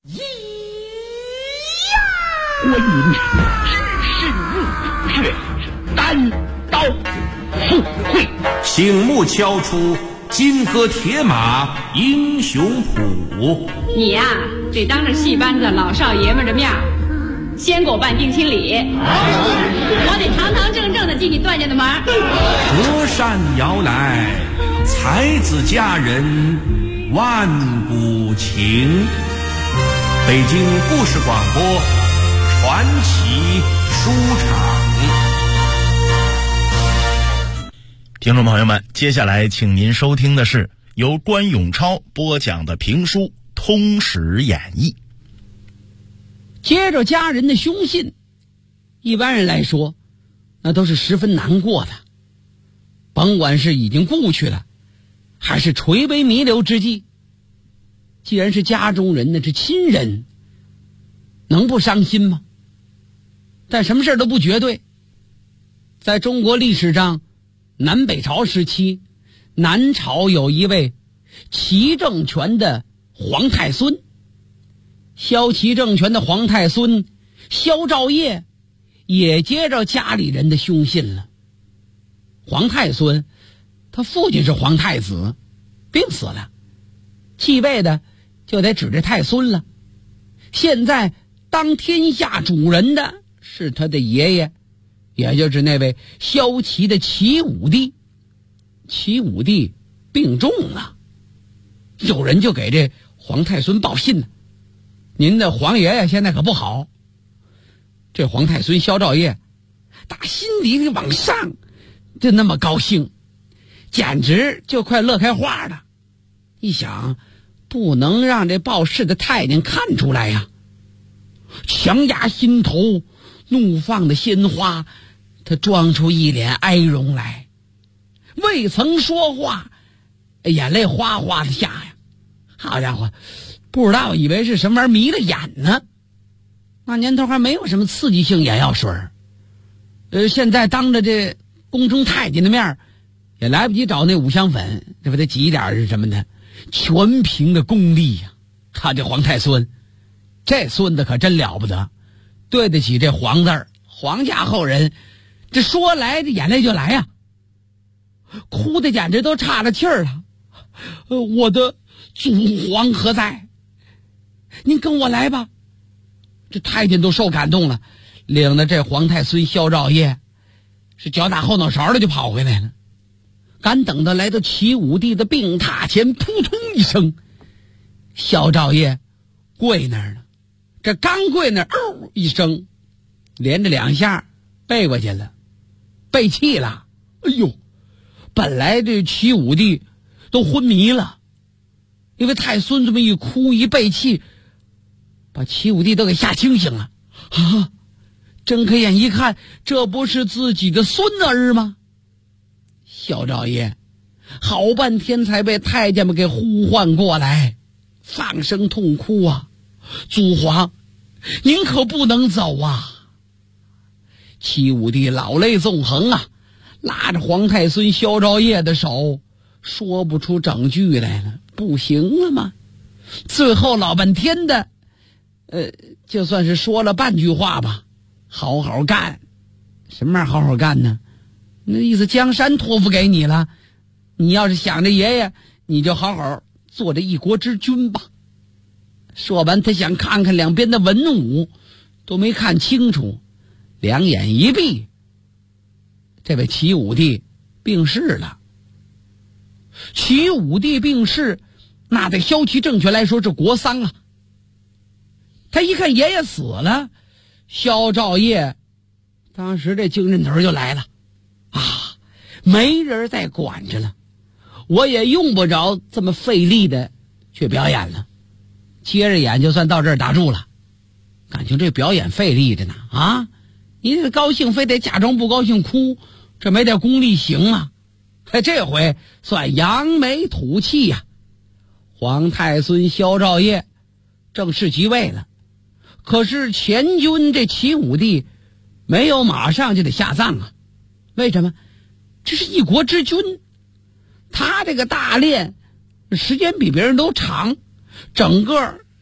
观音只是入穴，单刀赴会， 醒目敲出金戈铁马英雄谱。 你呀，得当着戏班子老少爷们的面先给我办定亲礼，我得堂堂正正的进你段家的门。 隔山遥来，才子佳人万古情。北京故事广播传奇书场。 听众朋友们，接下来请您收听的是由关永超播讲的评书《通史演义》。 接着家人的凶信，一般人来说那都是十分难过的，甭管是已经故去了还是垂危弥留之际，既然是家中人，那是亲人，能不伤心吗？但什么事都不绝对。在中国历史上，南北朝时期，南朝有一位齐政权的皇太孙，萧齐政权的皇太孙萧兆业也接着家里人的凶信了。皇太孙他父亲是皇太子，病死了，继位的就得指着太孙了。现在当天下主人的是他的爷爷，也就是那位萧齐的齐武帝。齐武帝病重了，有人就给这皇太孙报信了，您的皇爷爷现在可不好。这皇太孙萧兆业打心底里往上就那么高兴，简直就快乐开花了。一想不能让这报事的太监看出来呀，强压心头怒放的鲜花，他装出一脸哀容来，未曾说话，眼泪哗哗的下呀。好家伙，不知道以为是什么玩意儿迷了眼呢。那年头还没有什么刺激性眼药水，现在当着这宫中太监的面也来不及找那五香粉，这不得挤点是什么的，全凭的功力呀。他这皇太孙，这孙子可真了不得，对得起这皇字儿，皇家后人，这说来这眼泪就来呀，哭的简直都岔了气儿了。我的祖皇何在？您跟我来吧。这太监都受感动了，领着这皇太孙萧兆业是脚打后脑勺的就跑回来了。赶等他来到齐武帝的病榻前，扑通一声，萧兆业跪那儿了。这刚跪那儿，一声，连着两下背过去了，背气了。哎呦，本来这齐武帝都昏迷了，因为太孙这么一哭一背气，把齐武帝都给吓清醒了啊！睁开眼一看，这不是自己的孙儿吗？萧兆业好半天才被太监们给呼唤过来，放声痛哭啊！祖皇，您可不能走啊！齐武帝老泪纵横啊，拉着皇太孙萧兆业的手，说不出整句来了，不行了吗？最后老半天的就算是说了半句话吧，好好干。什么玩意儿好好干呢？那意思江山托付给你了，你要是想着爷爷，你就好好做这一国之君吧。说完，他想看看两边的文武，都没看清楚，两眼一闭，这位齐武帝病逝了。齐武帝病逝，那对萧齐政权来说是国丧啊。他一看爷爷死了，萧兆业当时这精神头就来了啊，没人再管着了，我也用不着这么费力的去表演了，接着演就算到这儿打住了。感情这表演费力着呢啊！你这高兴非得假装不高兴哭，这没点功力行吗？这回算扬眉吐气呀。皇太孙萧兆业正式即位了，可是前君这齐武帝没有马上就得下葬啊。为什么？这是一国之君，他这个大练时间比别人都长，整个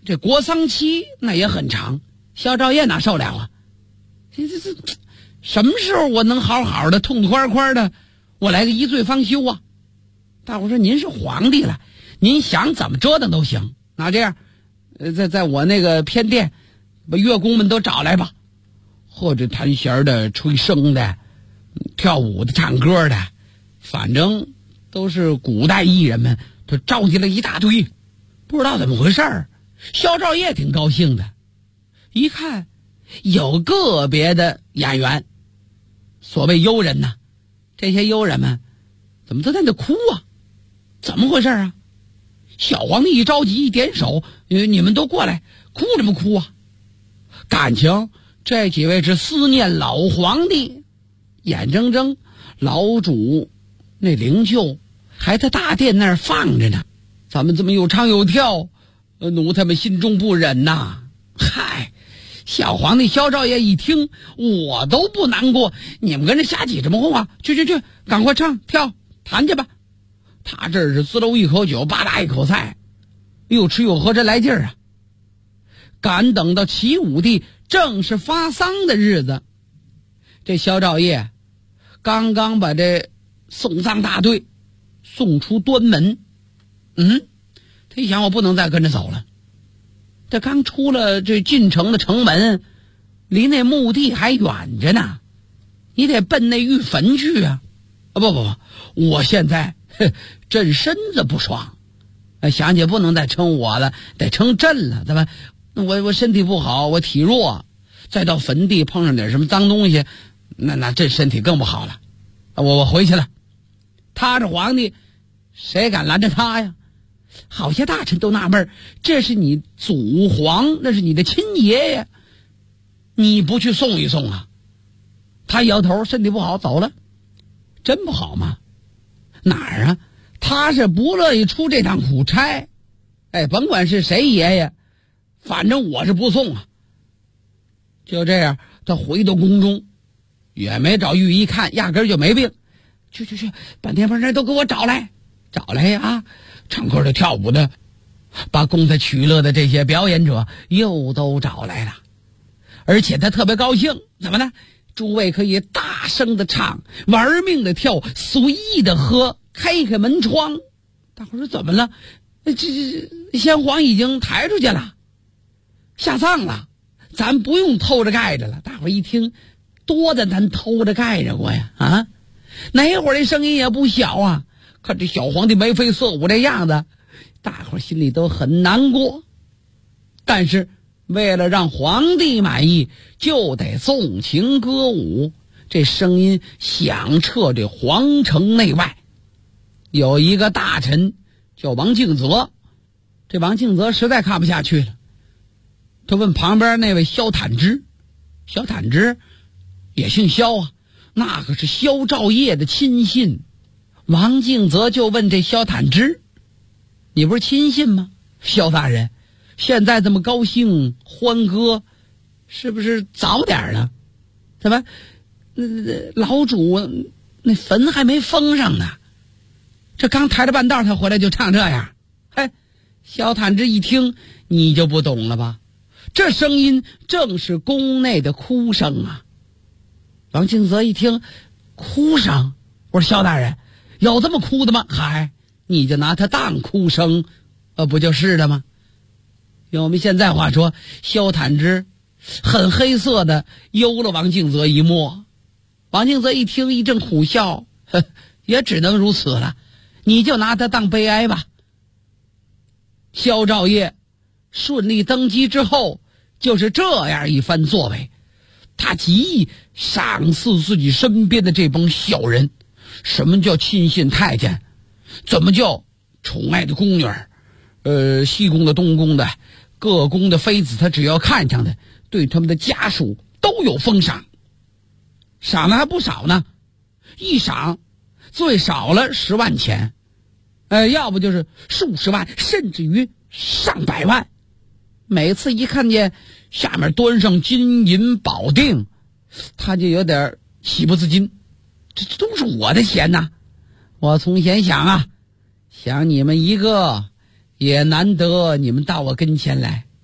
这国丧期那也很长，肖兆业哪受了啊？这什么时候我能好好的痛痛快快的我来个一醉方休啊？大伙说您是皇帝了，您想怎么折腾都行。那这样在我那个偏殿把乐工们都找来吧，或者弹弦的、吹笙的、跳舞的、唱歌的，反正都是古代艺人们，都召集了一大堆。不知道怎么回事儿，肖兆业挺高兴的，一看有个别的演员，所谓优人呐，这些优人们怎么都在那哭啊？怎么回事啊？小皇帝一着急一点手，你们都过来，哭什么哭啊？感情这几位是思念老皇帝，眼睁睁老主那灵柩还在大殿那儿放着呢，咱们这么又唱又跳，奴他们心中不忍呐。嗨，小皇帝肖兆业一听，我都不难过，你们跟着瞎起什么哄啊？去，赶快唱跳弹去吧。他这是滋溜一口酒，吧嗒一口菜，又吃又喝，真来劲儿啊！赶等到齐武帝正式发丧的日子，这肖兆业刚刚把这送葬大队送出端门，他一想，我不能再跟着走了。这刚出了这进城的城门，离那墓地还远着呢，你得奔那玉坟去啊！不，我现在朕身子不爽，想起不能再称我了，得称朕了，对吧？我身体不好，我体弱，再到坟地碰上点什么脏东西，那朕身体更不好了。我回去了。他是皇帝，谁敢拦着他呀？好些大臣都纳闷，这是你祖皇，那是你的亲爷爷，你不去送一送啊？他摇头，身体不好，走了。真不好吗？哪儿啊？他是不乐意出这趟苦差，甭管是谁爷爷，反正我是不送啊。就这样，他回到宫中，也没找御医看，压根就没病。去，半天半天都给我找来呀！唱歌的、跳舞的，把供他取乐的这些表演者又都找来了。而且他特别高兴，怎么呢？诸位可以大声的唱，玩命的跳，随意的喝，开门窗。大伙说怎么了？这先皇已经抬出去了，下葬了，咱不用偷着盖着了。大伙一听，多的咱偷着盖着过呀啊！那会儿这声音也不小啊，看这小皇帝眉飞色舞这样子，大伙心里都很难过。但是为了让皇帝满意，就得纵情歌舞，这声音响彻这皇城内外。有一个大臣叫王敬泽，这王敬泽实在看不下去了，他问旁边那位萧坦之，萧坦之也姓萧啊，那可是萧兆业的亲信。王敬泽就问这萧坦之，你不是亲信吗？萧大人现在这么高兴欢歌，是不是早点了？怎么老主那坟还没封上呢？这刚抬着半道他回来就唱这样。萧坦之一听，你就不懂了吧？这声音正是宫内的哭声啊！王敬泽一听，哭声？我说萧大人有这么哭的吗？你就拿他当哭声，不就是的吗？用我们现在话说，萧坦之很黑色的幽了王敬泽一默。王敬泽一听，一阵苦笑，也只能如此了，你就拿他当悲哀吧。萧兆业顺利登基之后，就是这样一番作为，他极易赏赐自己身边的这帮小人。什么叫亲信太监？怎么叫宠爱的宫女？西宫的、东宫的、各宫的妃子，他只要看上的，对他们的家属都有封赏，赏的还不少呢。一赏最少了10万钱，要不就是数十万，甚至于上百万。每次一看见下面端上金银宝锭，他就有点喜不自禁，这都是我的钱呐！我从前想你们一个也难得你们到我跟前来，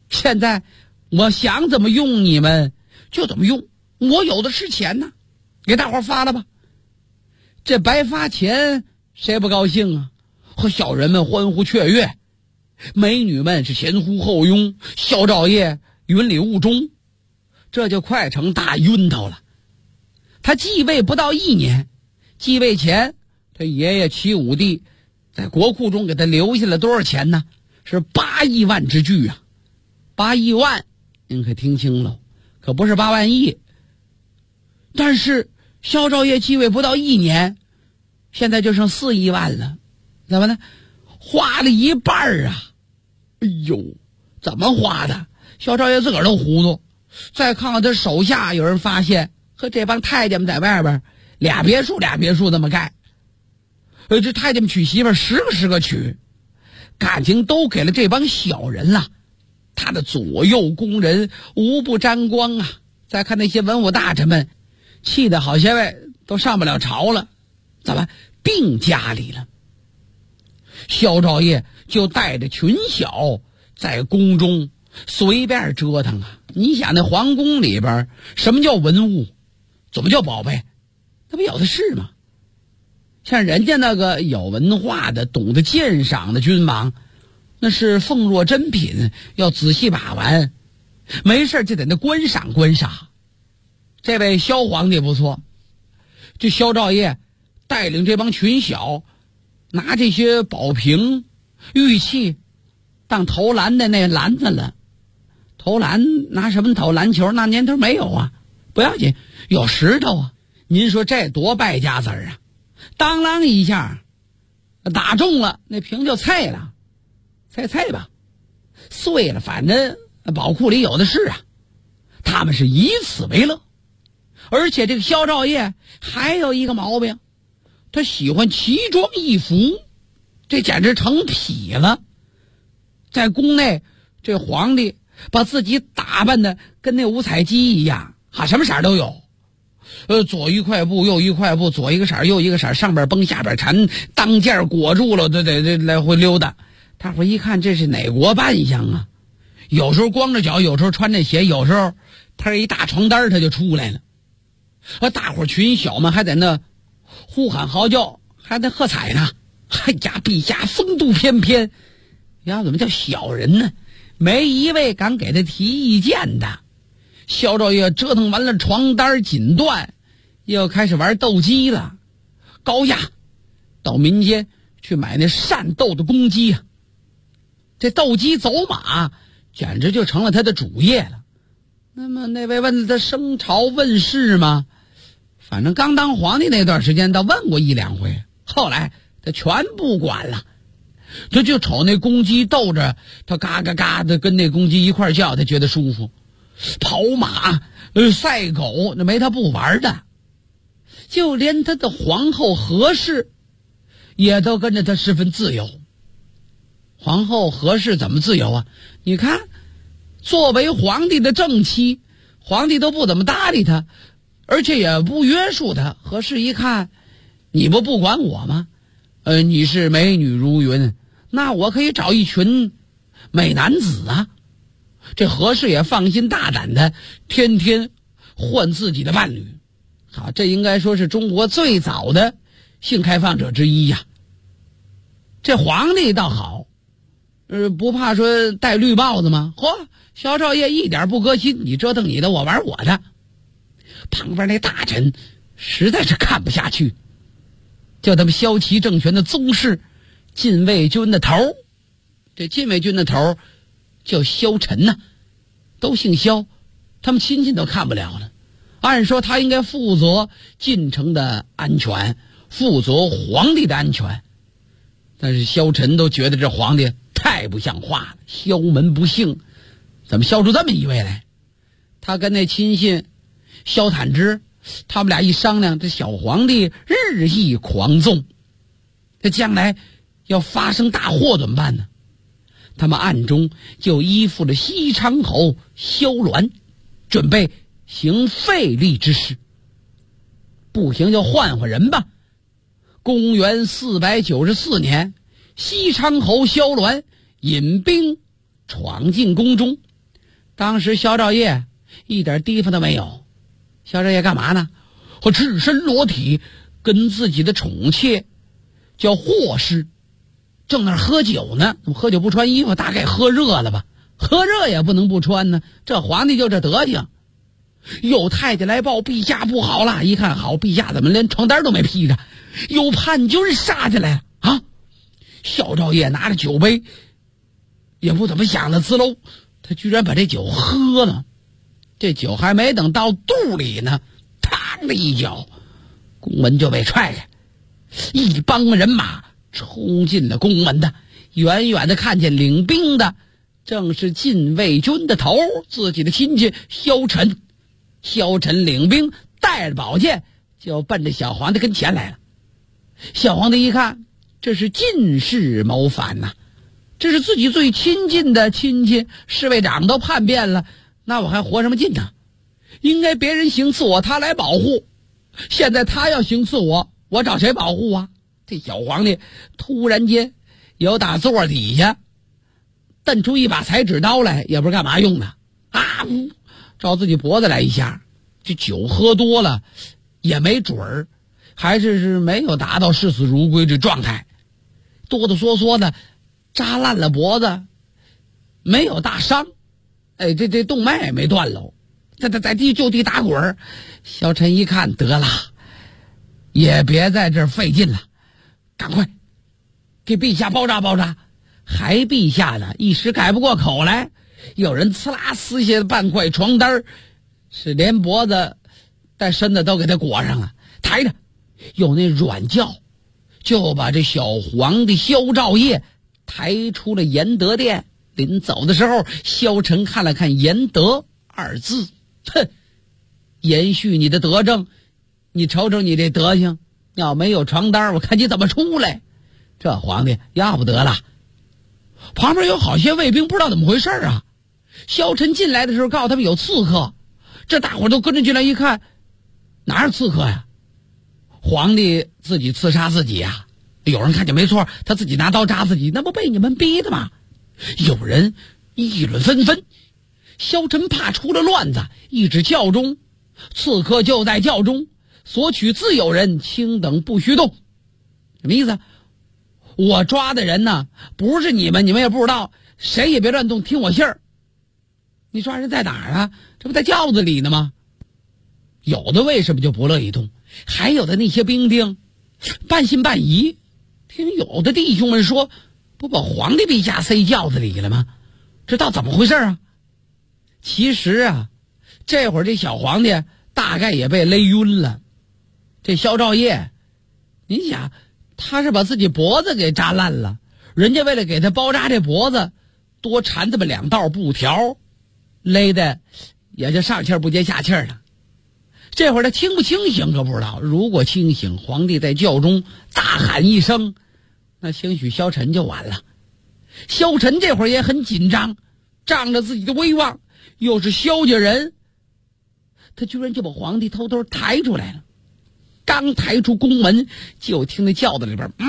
现在我想怎么用你们就怎么用，我有的是钱呢，给大伙发了吧。这白发钱谁不高兴啊？和小人们欢呼雀跃，美女们是前呼后拥，萧兆业云里雾中，这就快成大晕头了。他继位不到1年，继位前他爷爷齐武帝在国库中给他留下了多少钱呢？是8亿万之巨啊！8亿万，您可听清了，可不是8万亿。但是萧兆业继位不到1年，现在就剩4亿万了，怎么呢？花了一半啊！哎呦，怎么花的？萧兆业自个儿都糊涂。再看看他手下，有人发现，和这帮太监们在外边俩别墅这么盖。这太监们娶媳妇10个娶，感情都给了这帮小人了。他的左右宫人无不沾光啊！再看那些文武大臣们，气得好些位都上不了朝了，怎么病家里了？萧兆业就带着群小在宫中随便折腾啊！你想那皇宫里边什么叫文物，怎么叫宝贝，那不有的是吗？像人家那个有文化的懂得鉴赏的君王，那是奉若珍品，要仔细把玩，没事就在那观赏观赏。这位萧皇帝不错，这萧兆业带领这帮群小拿这些宝瓶玉器当投篮的那篮子了。投篮拿什么投？篮球那年头没有啊，不要紧，有石头啊。您说这多败家子儿啊！当啷一下打中了，那瓶就碎了，碎吧，碎了，反正宝库里有的是啊。他们是以此为乐。而且这个萧兆业还有一个毛病，他喜欢奇装异服，这简直成痞了。在宫内，这皇帝把自己打扮的跟那五彩鸡一样，什么色都有。左一块布右一块布，左一个色右一个色，上边绷下边缠，当件裹住了，得来回溜达。大伙一看，这是哪国扮相啊？有时候光着脚，有时候穿着鞋，有时候他一大床单他就出来了。大伙群小们还在那呼喊嚎叫，还在喝彩呢。哎呀，陛下风度翩翩呀，怎么叫小人呢？没一位敢给他提意见的。萧兆业折腾完了床单锦缎，又开始玩斗鸡了。高亚到民间去买那善斗的公鸡啊，这斗鸡走马简直就成了他的主业了。那么那位问他升朝问事吗？反正刚当皇帝那段时间他问过1、2回，后来他全不管了。他就瞅那公鸡斗着，他嘎嘎嘎的跟那公鸡一块叫，他觉得舒服。跑马赛狗，那没他不玩的。就连他的皇后何氏也都跟着他十分自由。皇后何氏怎么自由啊？你看，作为皇帝的正妻，皇帝都不怎么搭理他，而且也不约束他。何氏一看，你不管我吗？你是美女如云，那我可以找一群美男子啊。这何氏也放心大胆的天天换自己的伴侣。好，这应该说是中国最早的性开放者之一呀。这皇帝倒好，不怕说戴绿帽子吗？萧兆业一点不革新，你折腾你的，我玩我的。旁边那大臣实在是看不下去，叫他们萧齐政权的宗室禁卫军的头，这禁卫军的头叫萧晨呐，都姓萧，他们亲戚都看不了了。按说他应该负责进城的安全，负责皇帝的安全，但是萧晨都觉得这皇帝太不像话了，萧门不幸，怎么萧出这么一位来？他跟那亲信萧坦之，他们俩一商量，这小皇帝日益狂纵，这将来要发生大祸怎么办呢？他们暗中就依附了西昌侯萧鸾，准备行废立之事。不行就换人吧。公元494年，西昌侯萧鸾引兵闯进宫中， 当时萧兆业一点地方都没有。萧兆业干嘛呢？我赤身裸体跟自己的宠妾叫霍氏正那儿喝酒呢。喝酒不穿衣服，大概喝热了吧，喝热也不能不穿呢，这皇帝就这德行。有太监来报，陛下不好了。一看好，陛下怎么连床单都没披着？有叛军杀进来了啊！萧兆业拿着酒杯，也不怎么想的，滋喽，他居然把这酒喝了。这酒还没等到肚里呢，嘡的一脚，宫门就被踹开，一帮人马冲进了宫门的。远远的看见领兵的正是禁卫军的头，自己的亲戚萧晨。萧晨领兵带着宝剑就奔着小皇帝跟前来了。小皇帝一看，这是进士谋反呐，这是自己最亲近的亲戚，侍卫长都叛变了，那我还活什么劲呢？应该别人行刺我，他来保护。现在他要行刺我，我找谁保护啊？这小皇帝突然间由打座底下瞪出一把裁纸刀来，也不知道干嘛用的啊！照自己脖子来一下。这酒喝多了也没准儿，还是没有达到视死如归这状态，哆哆嗦嗦的扎烂了脖子，没有大伤，哎，这动脉也没断喽，在就地打滚。萧晨一看，得了，也别在这儿费劲了，赶快给陛下包扎包扎。还陛下呢，一时改不过口来，有人呲啦撕下半块床单，是连脖子带身子都给他裹上了，抬着有那软轿，就把这小皇帝萧兆业抬出了延德殿。临走的时候，萧晨看了看延德二字，哼，延续你的德政，你瞅瞅你这德行，要没有床单，我看你怎么出来。这皇帝要不得了。旁边有好些卫兵不知道怎么回事啊。萧晨进来的时候告诉他们有刺客，这大伙都跟着进来一看，哪有刺客呀？皇帝自己刺杀自己呀！有人看见没错，他自己拿刀扎自己，那不被你们逼的吗？有人议论纷纷。萧晨怕出了乱子，一指教中，刺客就在教中，索取自有人，卿等不许动。什么意思？我抓的人呢，不是你们也不知道，谁也别乱动，听我信儿。你抓人在哪儿啊？这不在轿子里呢吗？有的为什么就不乐意动？还有的那些兵丁半信半疑，听有的弟兄们说，不把皇帝陛下塞轿子里了吗？这到怎么回事啊？其实啊，这会儿这小皇帝大概也被勒晕了。这萧兆业，你想，他是把自己脖子给扎烂了，人家为了给他包扎这脖子，多缠这么2道布条，勒的也就上气儿不接下气儿了。这会儿他清不清醒可不知道，如果清醒，皇帝在轿中大喊一声，那兴许萧晨就完了。萧晨这会儿也很紧张，仗着自己的威望，又是萧家人，他居然就把皇帝偷偷抬出来了。刚抬出宫门，就听那轿子里边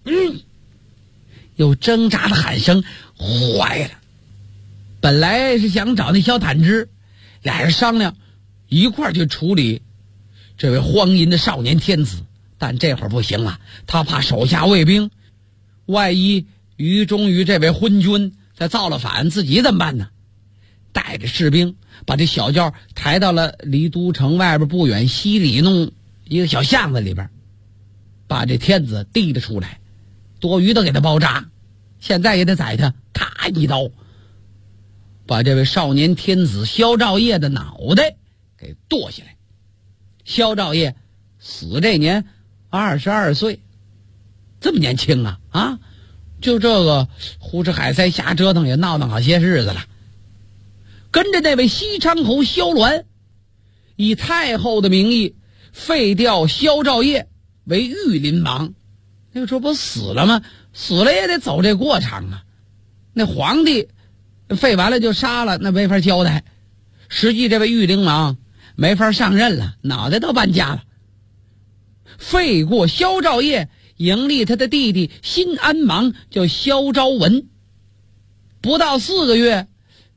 有挣扎的喊声。坏了，本来是想找那萧坦之，俩人商量一块儿去处理这位荒淫的少年天子，但这会儿不行了，他怕手下卫兵万一于中于这位昏君再造了反，自己怎么办呢？带着士兵把这小轿抬到了离都城外边不远西里弄一个小巷子里边，把这天子提了出来，多余的给他包扎，现在也得宰他，咔一刀把这位少年天子萧兆业的脑袋给剁下来。萧兆业死这年22岁，这么年轻啊！就这个胡吃海塞瞎折腾，也闹好些日子了。跟着那位西昌侯萧鸾，以太后的名义废掉萧兆业为御林王。那个时候不死了吗？死了也得走这过场啊。那皇帝废完了就杀了，那没法交代。实际这位御林王没法上任了，脑袋都搬家了。废过萧兆业，迎立他的弟弟新安王叫萧昭文。不到4个月，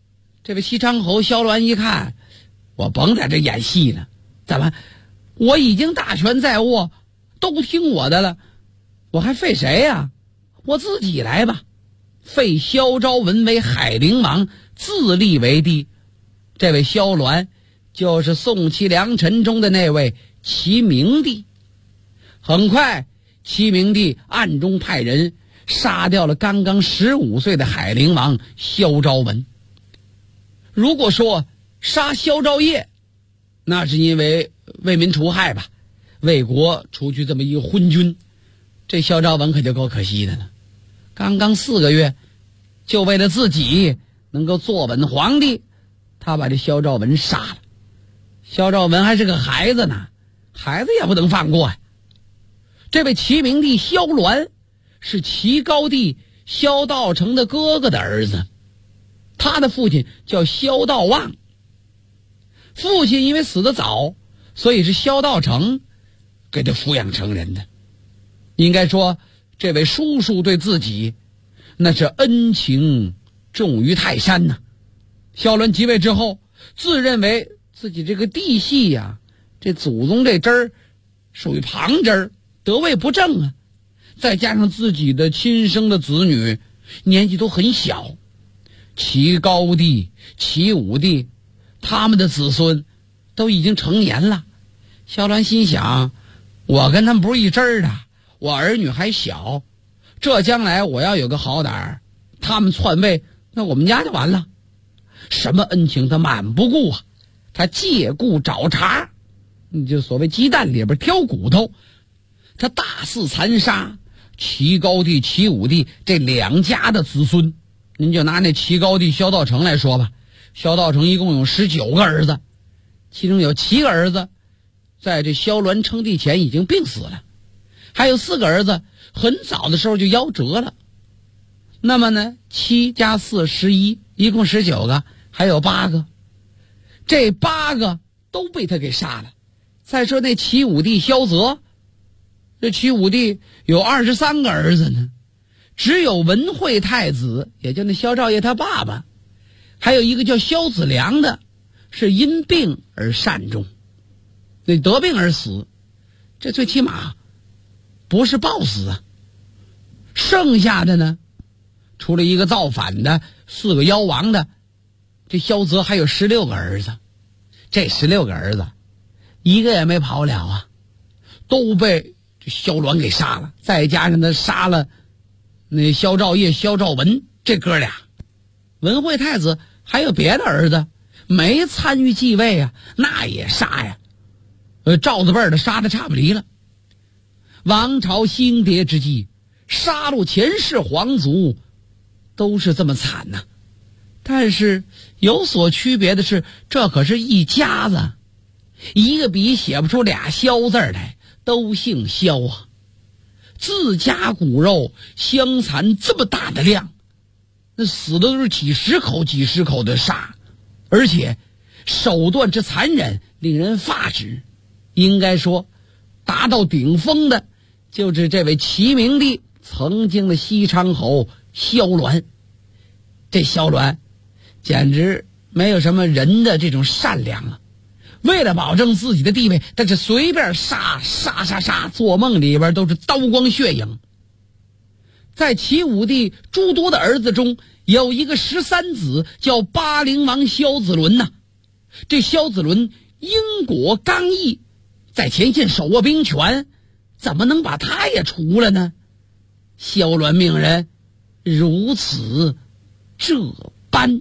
这位西昌侯萧鸾一看，我甭在这演戏了，怎么我已经大权在握，都听我的了，我还废谁呀？我自己来吧，废萧昭文为海陵王，自立为帝。这位萧鸾就是宋齐梁陈中的那位齐明帝。很快齐明帝暗中派人杀掉了刚刚15岁的海陵王萧昭文。如果说杀萧昭业，那是因为为民除害吧，为国除去这么一个昏君，这萧昭文可就够可惜的了。刚刚4个月，就为了自己能够坐稳皇帝，他把这萧昭文杀了。萧昭文还是个孩子呢，孩子也不能放过呀。这位齐明帝萧鸾是齐高帝萧道成的哥哥的儿子，他的父亲叫萧道旺。父亲因为死得早，所以是萧道成给他抚养成人的。应该说这位叔叔对自己那是恩情重于泰山呐。萧鸾即位之后，自认为自己这个弟系呀，这祖宗这支儿属于旁支儿，得位不正啊。再加上自己的亲生的子女年纪都很小，齐高帝、齐武帝他们的子孙都已经成年了。萧鸾心想，我跟他们不是一支儿的，我儿女还小，这将来我要有个好歹，他们篡位，那我们家就完了。什么恩情他满不顾啊，他借故找茬，你就所谓鸡蛋里边挑骨头，他大肆残杀齐高帝、齐武帝这2家的子孙。您就拿那齐高帝萧道成来说吧，萧道成一共有19个儿子，其中有7个儿子在这萧鸾称帝前已经病死了，还有4个儿子很早的时候就夭折了。那么呢，7加4 11，一共19个，还有8个，这8个都被他给杀了。再说那齐武帝萧泽，这齐武帝有23个儿子呢，只有文惠太子，也就那萧兆业他爸爸，还有一个叫萧子良的，是因病而善终，那得病而死，这最起码不是暴死啊。剩下的呢，除了一个造反的，4个夭亡的，这萧泽还有16个儿子。这16个儿子一个也没跑了啊，都被这萧鸾给杀了。再加上他杀了那萧兆业、萧兆文这哥俩，文惠太子还有别的儿子没参与继位啊，那也杀呀。赵字辈的杀的差不离了。王朝兴迭之际，杀戮前世皇族都是这么惨呐。但是有所区别的是，这可是一家子，一个笔写不出俩萧字来，都姓萧啊。自家骨肉相残这么大的量，那死的都是几十口的杀，而且手段之残忍令人发指。应该说达到顶峰的就是这位齐明帝曾经的西昌侯萧鸾。这萧鸾简直没有什么人的这种善良了，为了保证自己的地位，但是随便杀，做梦里边都是刀光血影。在齐武帝诸多的儿子中，有一个13子叫巴陵王萧子伦呐。这萧子伦英果刚毅，在前线手握兵权，怎么能把他也除了呢？萧鸾命人如此这般。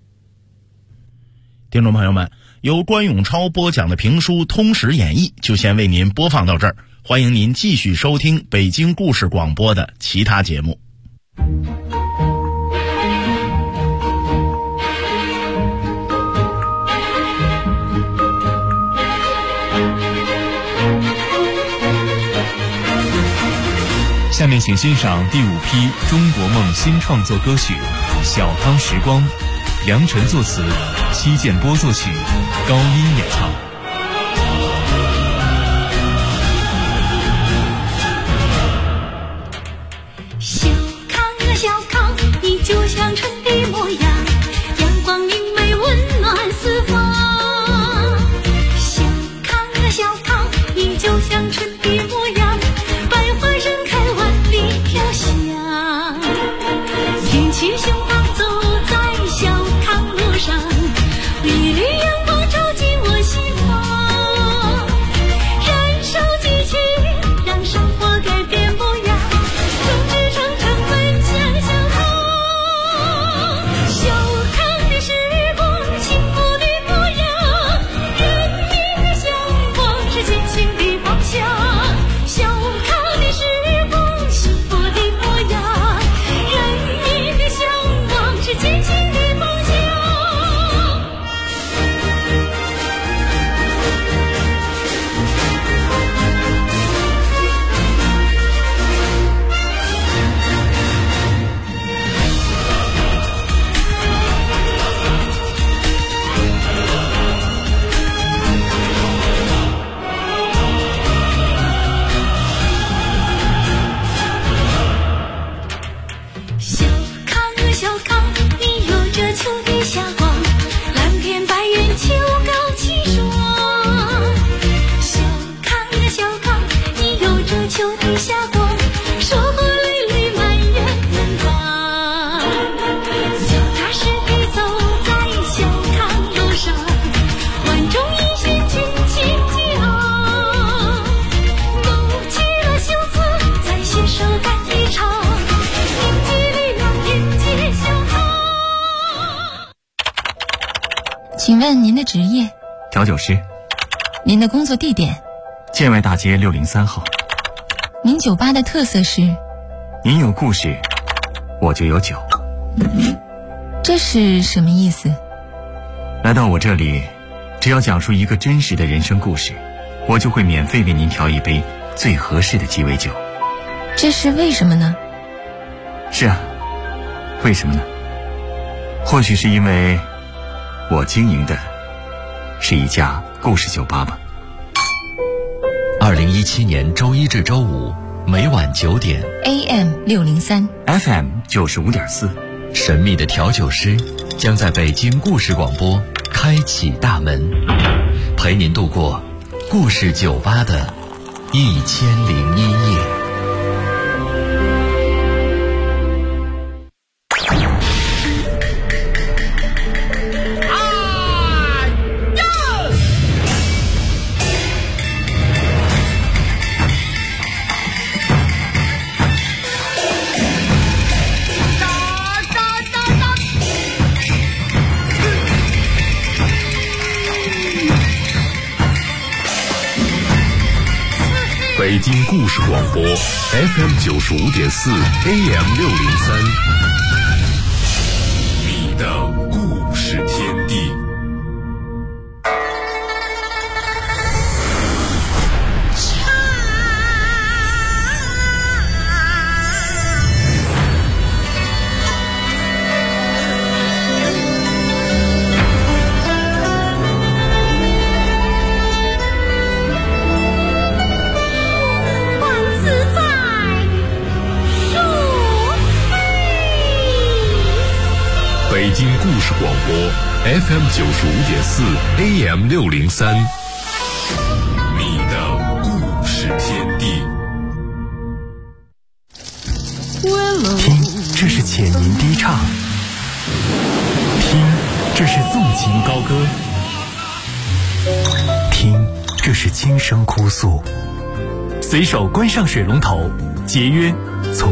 听众朋友们，由关永超播讲的评书《通史演义》就先为您播放到这儿，欢迎您继续收听北京故事广播的其他节目。 下面请欣赏第5批中国梦新创作歌曲《小康时光》，梁晨作词，戚建波作曲，高音演唱。 小康啊小康，你就像春的模样，阳光明媚。 请问您的职业？ 调酒师。 您的工作地点？ 建外大街603号。 您酒吧的特色是？ 您有故事，我就有酒。 这是什么意思？ 来到我这里，只要讲述一个真实的人生故事，我就会免费为您调一杯最合适的鸡尾酒。 这是为什么呢？ 是啊，为什么呢？或许是因为我经营的是一家故事酒吧吧。 2017年周一至周五每晚9点 AM 603 FM 95.4， 神秘的调酒师将在北京故事广播开启大门，陪您度过故事酒吧的1001夜。 北京故事广播 FM 95.4 AM 603，你的故事天地。北京故事广播 FM 95.4 AM 603，你的故事天地。 听，这是浅吟低唱；听，这是纵情高歌；听，这是轻声哭诉。随手关上水龙头，节约